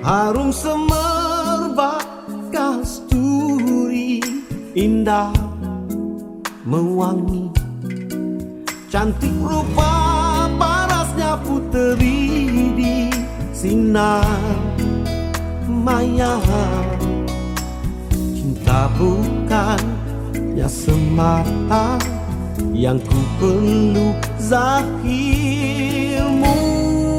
Harum semerbak kasturi, indah mewangi, cantik rupa parasnya puteri di sinar maya. Cinta bukannya semata yang ku perlu zahirmu.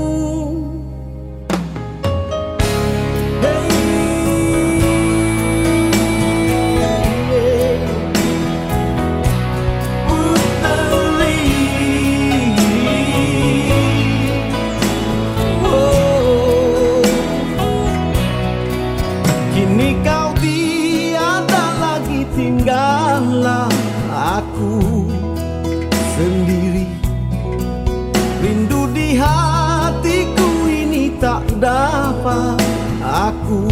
Kini kau tiada lagi, tinggallah aku sendiri. Rindu di hatiku ini tak dapat aku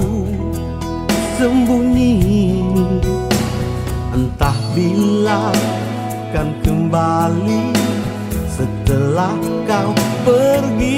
sembunyi. Entah bila kan kembali setelah kau pergi.